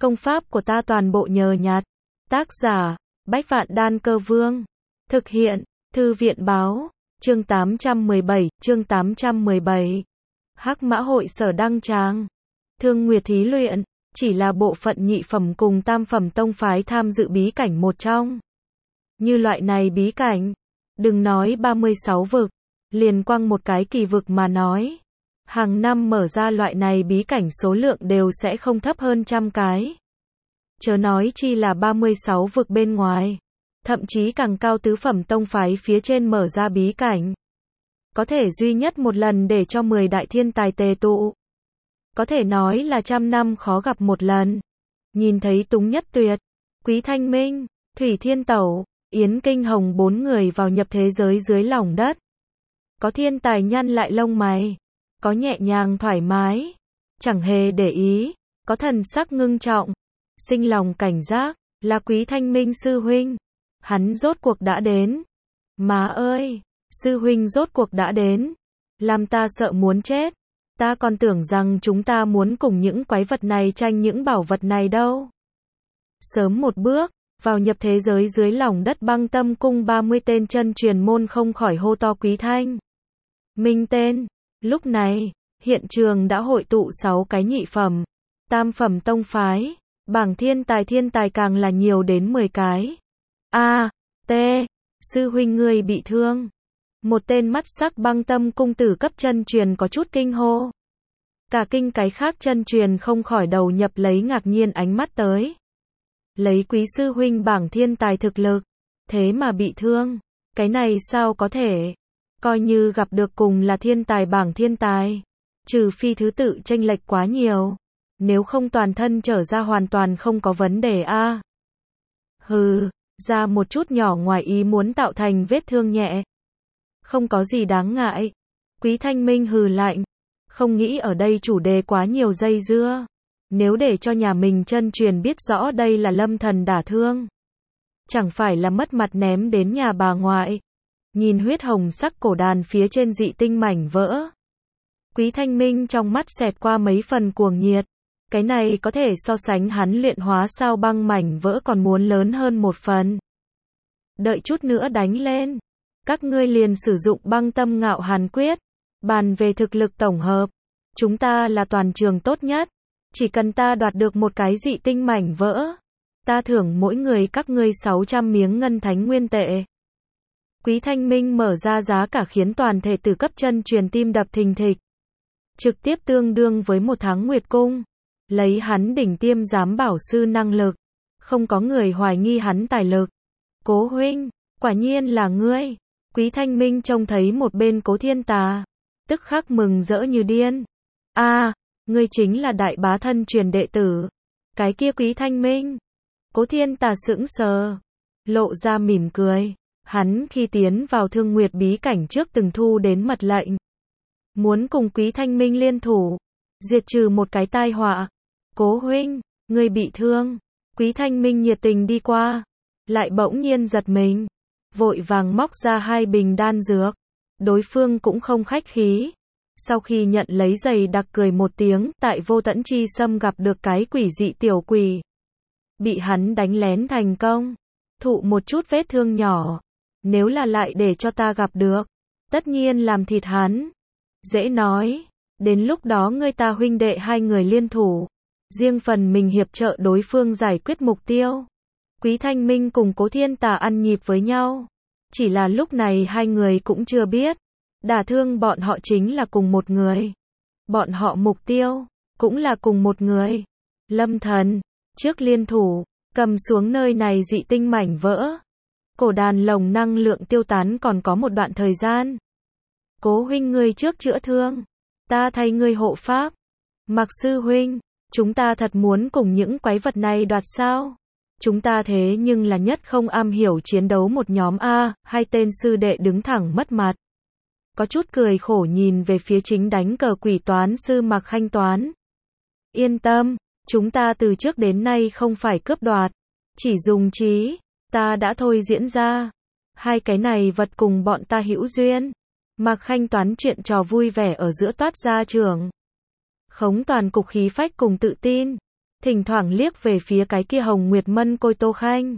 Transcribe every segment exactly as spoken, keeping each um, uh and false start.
Công pháp của ta toàn bộ nhờ nhặt. Tác giả, Bách Vạn Đan Cơ Vương. Thực hiện, Thư viện Báo. Chương tám trăm mười bảy, chương tám trăm mười bảy. Hắc Mã Hội Sở Đăng Tràng. Thương Nguyệt thí luyện, chỉ là bộ phận nhị phẩm cùng tam phẩm tông phái tham dự bí cảnh một trong. Như loại này bí cảnh, đừng nói ba mươi sáu vực, liền quăng một cái kỳ vực mà nói. Hàng năm mở ra loại này bí cảnh số lượng đều sẽ không thấp hơn trăm cái. Chớ nói chi là ba mươi sáu vực bên ngoài. Thậm chí càng cao tứ phẩm tông phái phía trên mở ra bí cảnh. Có thể duy nhất một lần để cho mười đại thiên tài tề tụ. Có thể nói là trăm năm khó gặp một lần. Nhìn thấy Túng Nhất Tuyệt, Quý Thanh Minh, Thủy Thiên Tẩu, Yến Kinh Hồng bốn người vào nhập thế giới dưới lòng đất. Có thiên tài nhăn lại lông mày, có nhẹ nhàng thoải mái, chẳng hề để ý, có thần sắc ngưng trọng, sinh lòng cảnh giác, là Quý Thanh Minh sư huynh. Hắn rốt cuộc đã đến. Má ơi, sư huynh rốt cuộc đã đến. Làm ta sợ muốn chết. Ta còn tưởng rằng chúng ta muốn cùng những quái vật này tranh những bảo vật này đâu. Sớm một bước, vào nhập thế giới dưới lòng đất Băng Tâm Cung ba mươi tên chân truyền môn không khỏi hô to Quý Thanh Minh tên. Lúc này, hiện trường đã hội tụ sáu cái nhị phẩm, tam phẩm tông phái, bảng thiên tài thiên tài càng là nhiều đến mười cái. A, T, sư huynh ngươi bị thương. Một tên mắt sắc Băng Tâm Cung tử cấp chân truyền có chút kinh hô. Cả kinh cái khác chân truyền không khỏi đầu nhập lấy ngạc nhiên ánh mắt tới. Lấy Quý sư huynh bảng thiên tài thực lực, thế mà bị thương. Cái này sao có thể? Coi như gặp được cùng là thiên tài bảng thiên tài. Trừ phi thứ tự chênh lệch quá nhiều. Nếu không toàn thân trở ra hoàn toàn không có vấn đề a. À. Hừ, ra một chút nhỏ ngoài ý muốn tạo thành vết thương nhẹ. Không có gì đáng ngại. Quý Thanh Minh hừ lạnh. Không nghĩ ở đây chủ đề quá nhiều dây dưa. Nếu để cho nhà mình chân truyền biết rõ đây là lâm thần đả thương. Chẳng phải là mất mặt ném đến nhà bà ngoại. Nhìn huyết hồng sắc cổ đàn phía trên dị tinh mảnh vỡ. Quý Thanh Minh trong mắt xẹt qua mấy phần cuồng nhiệt. Cái này có thể so sánh hắn luyện hóa sao băng mảnh vỡ còn muốn lớn hơn một phần. Đợi chút nữa đánh lên. Các ngươi liền sử dụng Băng Tâm Ngạo Hàn Quyết. Bàn về thực lực tổng hợp. Chúng ta là toàn trường tốt nhất. Chỉ cần ta đoạt được một cái dị tinh mảnh vỡ. Ta thưởng mỗi người các ngươi sáu trăm miếng ngân thánh nguyên tệ. Quý Thanh Minh mở ra giá cả khiến toàn thể tử cấp chân truyền tim đập thình thịch. Trực tiếp tương đương với một tháng nguyệt cung. Lấy hắn đỉnh tiêm giám bảo sư năng lực. Không có người hoài nghi hắn tài lực. Cố huynh, quả nhiên là ngươi. Quý Thanh Minh trông thấy một bên Cố Thiên Tà. Tức khắc mừng rỡ như điên. A, à, ngươi chính là đại bá thân truyền đệ tử. Cái kia Quý Thanh Minh. Cố Thiên Tà sững sờ. Lộ ra mỉm cười. Hắn khi tiến vào Thương Nguyệt bí cảnh trước từng thu đến mật lệnh. Muốn cùng Quý Thanh Minh liên thủ. Diệt trừ một cái tai họa. Cố huynh, ngươi bị thương. Quý Thanh Minh nhiệt tình đi qua. Lại bỗng nhiên giật mình. Vội vàng móc ra hai bình đan dược. Đối phương cũng không khách khí. Sau khi nhận lấy giày đặc cười một tiếng, tại Vô Tẫn Chi Sâm gặp được cái quỷ dị tiểu quỷ. Bị hắn đánh lén thành công. Thụ một chút vết thương nhỏ. Nếu là lại để cho ta gặp được, tất nhiên làm thịt hắn. Dễ nói. Đến lúc đó ngươi ta huynh đệ hai người liên thủ. Riêng phần mình hiệp trợ đối phương giải quyết mục tiêu. Quý Thanh Minh cùng Cố Thiên Tà ăn nhịp với nhau. Chỉ là lúc này hai người cũng chưa biết. Đả thương bọn họ chính là cùng một người. Bọn họ mục tiêu, cũng là cùng một người. Lâm thần, trước liên thủ, cầm xuống nơi này dị tinh mảnh vỡ. Cổ đàn lồng năng lượng tiêu tán còn có một đoạn thời gian. Cố huynh ngươi trước chữa thương. Ta thay ngươi hộ pháp. Mặc sư huynh, chúng ta thật muốn cùng những quái vật này đoạt sao? Chúng ta thế nhưng là nhất không am hiểu chiến đấu một nhóm A, hai tên sư đệ đứng thẳng mất mặt. Có chút cười khổ nhìn về phía chính đánh cờ quỷ toán sư Mạc Khanh Toán. Yên tâm, chúng ta từ trước đến nay không phải cướp đoạt. Chỉ dùng trí, ta đã thôi diễn ra. Hai cái này vật cùng bọn ta hữu duyên. Mạc Khanh Toán chuyện trò vui vẻ ở giữa toát ra trường. Khống toàn cục khí phách cùng tự tin. thỉnh thoảng liếc về phía cái kia hồng nguyệt mân côi Tô Khanh.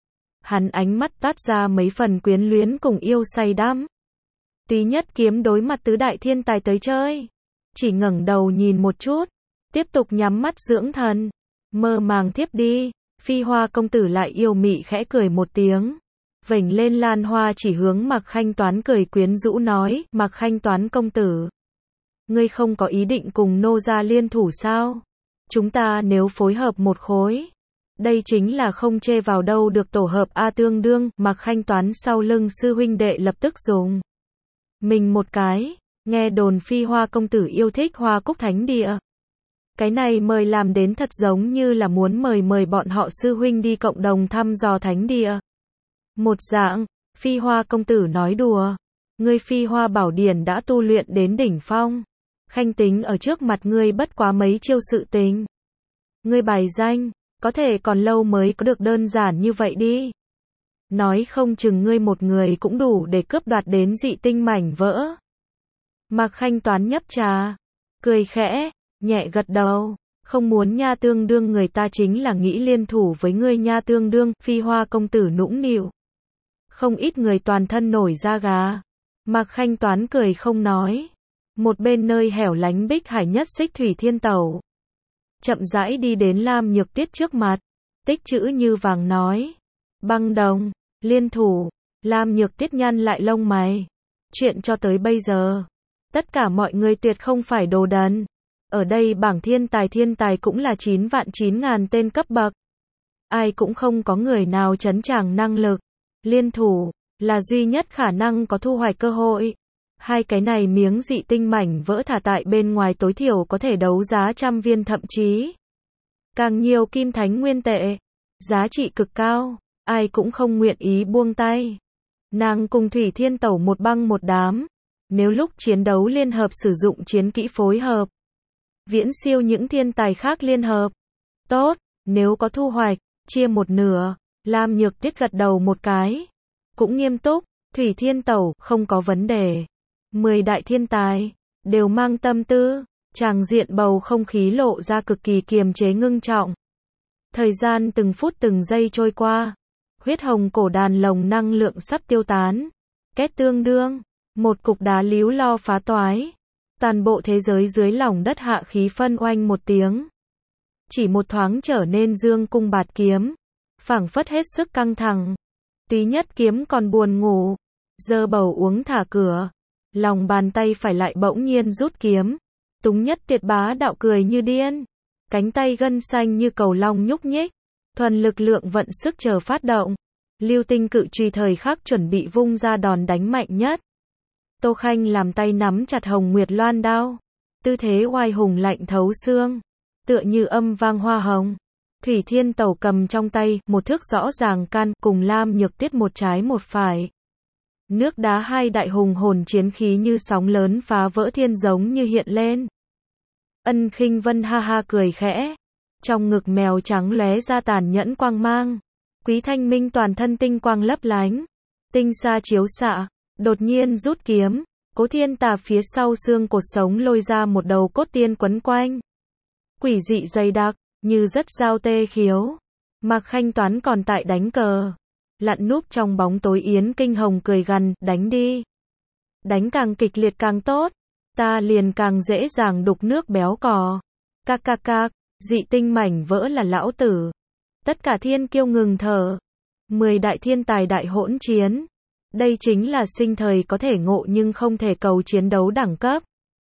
Hắn ánh mắt toát ra mấy phần quyến luyến cùng yêu say đắm. Túy Nhất Kiếm đối mặt tứ đại thiên tài tới chơi, chỉ ngẩng đầu nhìn một chút, tiếp tục nhắm mắt dưỡng thần, mơ màng thiếp đi. Phi Hoa công tử lại yêu mị khẽ cười một tiếng, vểnh lên lan hoa chỉ hướng Mạc Khanh Toán cười quyến rũ nói, Mạc Khanh Toán công tử, ngươi không có ý định cùng nô gia liên thủ sao? Chúng ta nếu phối hợp một khối, đây chính là không chê vào đâu được tổ hợp a. Tương đương, Mạc Khanh Toán sau lưng sư huynh đệ lập tức dùng mình một cái, nghe đồn Phi Hoa công tử yêu thích Hoa Cúc Thánh Địa. Cái này mời làm đến thật giống như là muốn mời mời bọn họ sư huynh đi cộng đồng thăm dò thánh địa. Một dạng, Phi Hoa công tử nói đùa, ngươi Phi Hoa bảo điển đã tu luyện đến đỉnh phong, Khanh tính ở trước mặt ngươi bất quá mấy chiêu sự tình. Ngươi bài danh, có thể còn lâu mới có được đơn giản như vậy đi. Nói không chừng ngươi một người cũng đủ để cướp đoạt đến dị tinh mảnh vỡ. Mạc Khanh Toán nhấp trà, cười khẽ, nhẹ gật đầu, không muốn nha. Tương đương người ta chính là nghĩ liên thủ với ngươi nha. Tương đương, Phi Hoa công tử nũng nịu. Không ít người toàn thân nổi da gà. Mạc Khanh Toán cười không nói. Một bên nơi hẻo lánh Bích Hải nhất xích thủy thiên tẩu, chậm rãi đi đến Lam Nhược Tiết trước mặt, tích chữ như vàng nói, băng đồng, liên thủ. Lam Nhược Tiết nhăn lại lông mày. Chuyện cho tới bây giờ, tất cả mọi người tuyệt không phải đồ đần. Ở đây bảng thiên tài thiên tài cũng là chín vạn chín ngàn tên cấp bậc. Ai cũng không có người nào chấn tràng năng lực. Liên thủ, là duy nhất khả năng có thu hoạch cơ hội. Hai cái này miếng dị tinh mảnh vỡ thả tại bên ngoài tối thiểu có thể đấu giá trăm viên thậm chí càng nhiều kim thánh nguyên tệ. Giá trị cực cao, ai cũng không nguyện ý buông tay. Nàng cùng Thủy Thiên Tẩu một băng một đám. Nếu lúc chiến đấu liên hợp sử dụng chiến kỹ phối hợp, viễn siêu những thiên tài khác liên hợp. Tốt, nếu có thu hoạch, chia một nửa. Lam Nhược Tiết gật đầu một cái, cũng nghiêm túc. Thủy Thiên Tẩu, không có vấn đề. Mười đại thiên tài, đều mang tâm tư. Tràng diện bầu không khí lộ ra cực kỳ kiềm chế ngưng trọng. Thời gian từng phút từng giây trôi qua. Huyết hồng cổ đàn lồng năng lượng sắp tiêu tán. Két tương đương, một cục đá líu lo phá toái. Toàn bộ thế giới dưới lòng đất hạ khí phân oanh một tiếng. Chỉ một thoáng trở nên dương cung bạt kiếm. Phảng phất hết sức căng thẳng. Túy Nhất Kiếm còn buồn ngủ. Giơ bầu uống thả cửa. Lòng bàn tay phải lại bỗng nhiên rút kiếm. Túng Nhất Tiệt bá đạo cười như điên. Cánh tay gân xanh như cầu long nhúc nhích. Thuần lực lượng vận sức chờ phát động. Lưu tinh cự truy thời khắc chuẩn bị vung ra đòn đánh mạnh nhất. Tô Khanh làm tay nắm chặt hồng nguyệt loan đao. Tư thế oai hùng lạnh thấu xương. Tựa như âm vang hoa hồng. Thủy Thiên Tẩu cầm trong tay một thước rõ ràng can cùng Lam Nhược Tiết một trái một phải. Nước đá hai đại hùng hồn chiến khí như sóng lớn phá vỡ thiên giống như hiện lên. Ân Khinh Vân ha ha cười khẽ. Trong ngực mèo trắng lóe ra tàn nhẫn quang mang. Quý Thanh Minh toàn thân tinh quang lấp lánh. Tinh xa chiếu xạ. Đột nhiên rút kiếm. Cố Thiên Tà phía sau xương cột sống lôi ra một đầu cốt tiên quấn quanh. Quỷ dị dày đặc, như rất giao tê khiếu. Mạc Khanh Toán còn tại đánh cờ. Lặn núp trong bóng tối Yến Kinh Hồng cười gằn, đánh đi. Đánh càng kịch liệt càng tốt. Ta liền càng dễ dàng đục nước béo cò. Cạc cạc cạc, dị tinh mảnh vỡ là lão tử. Tất cả thiên kiêu ngừng thở. Mười đại thiên tài đại hỗn chiến. Đây chính là sinh thời có thể ngộ nhưng không thể cầu chiến đấu đẳng cấp.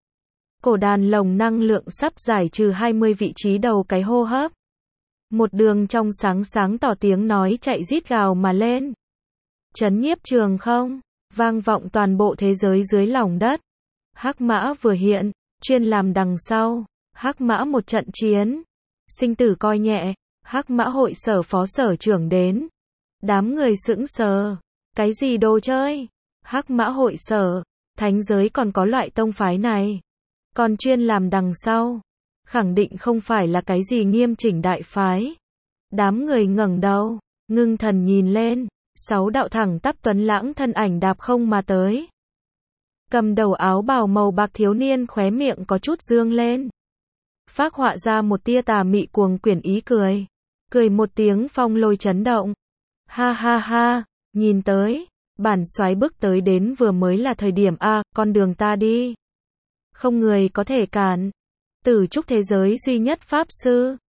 Cổ đàn lồng năng lượng sắp giải trừ hai mươi vị trí đầu cái hô hấp. Một đường trong sáng sáng tỏ tiếng nói chạy rít gào mà lên. Chấn nhiếp trường không, vang vọng toàn bộ thế giới dưới lòng đất. Hắc Mã vừa hiện, chuyên làm đằng sau. Hắc Mã một trận chiến. Sinh tử coi nhẹ, Hắc Mã hội sở phó sở trưởng đến. Đám người sững sờ. Cái gì đồ chơi? Hắc Mã hội sở, thánh giới còn có loại tông phái này. Còn chuyên làm đằng sau. Khẳng định không phải là cái gì nghiêm chỉnh đại phái. Đám người ngẩng đầu, ngưng thần nhìn lên. Sáu đạo thẳng tắp tuấn lãng thân ảnh đạp không mà tới. Cầm đầu áo bào màu bạc thiếu niên khóe miệng có chút dương lên. phác họa ra một tia tà mị cuồng quyển ý cười. Cười một tiếng phong lôi chấn động. Ha ha ha, nhìn tới, bản soái bước tới đến vừa mới là thời điểm a, con đường ta đi. Không người có thể cản. Tử trúc thế giới duy nhất pháp sư.